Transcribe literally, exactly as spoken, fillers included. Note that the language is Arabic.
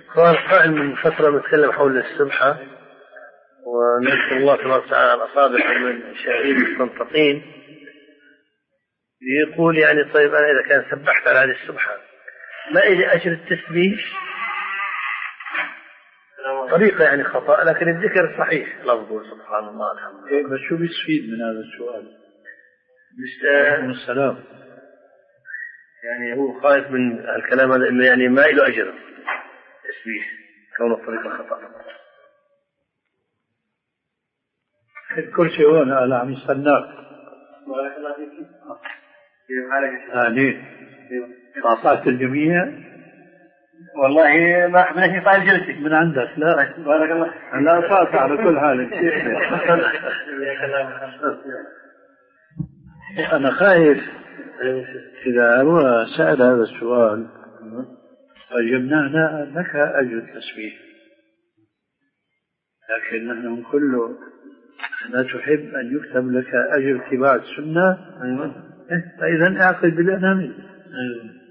قال قائل من فترة نتكلم حول السبحة ونذكر الله تبارك وتعالى على أصابع من شعير مستنطقين، يقول يعني طيب أنا إذا كان سبحت على هذه السبحة ما إلي أجر التسبيح؟ طريقة يعني خطأ لكن الذكر صحيح لفظه سبحان الله الحمد لله. بس شو بيستفيد من هذا السؤال؟ عليكم السلام. يعني هو خايف من الكلام هذا إنه يعني ما له أجر تسبيح كون الطريقة خطأ. كل شيء هون أنا عم يستناك. بارك الله فيك. كيف حالك يا شيخ؟ أهلين. قاطعت الجميع؟ والله ما حبنا طال جلسك من عندك. لا بارك الله. لا قاطع على كل حال. أنا خايف إذا هو سأل هذا السؤال فجبنانا لك أجر التسبيح، لكن نحن كله لا تحب أن يكتب لك أجر اتباع السنة. فإذا أعقد بالأنامل.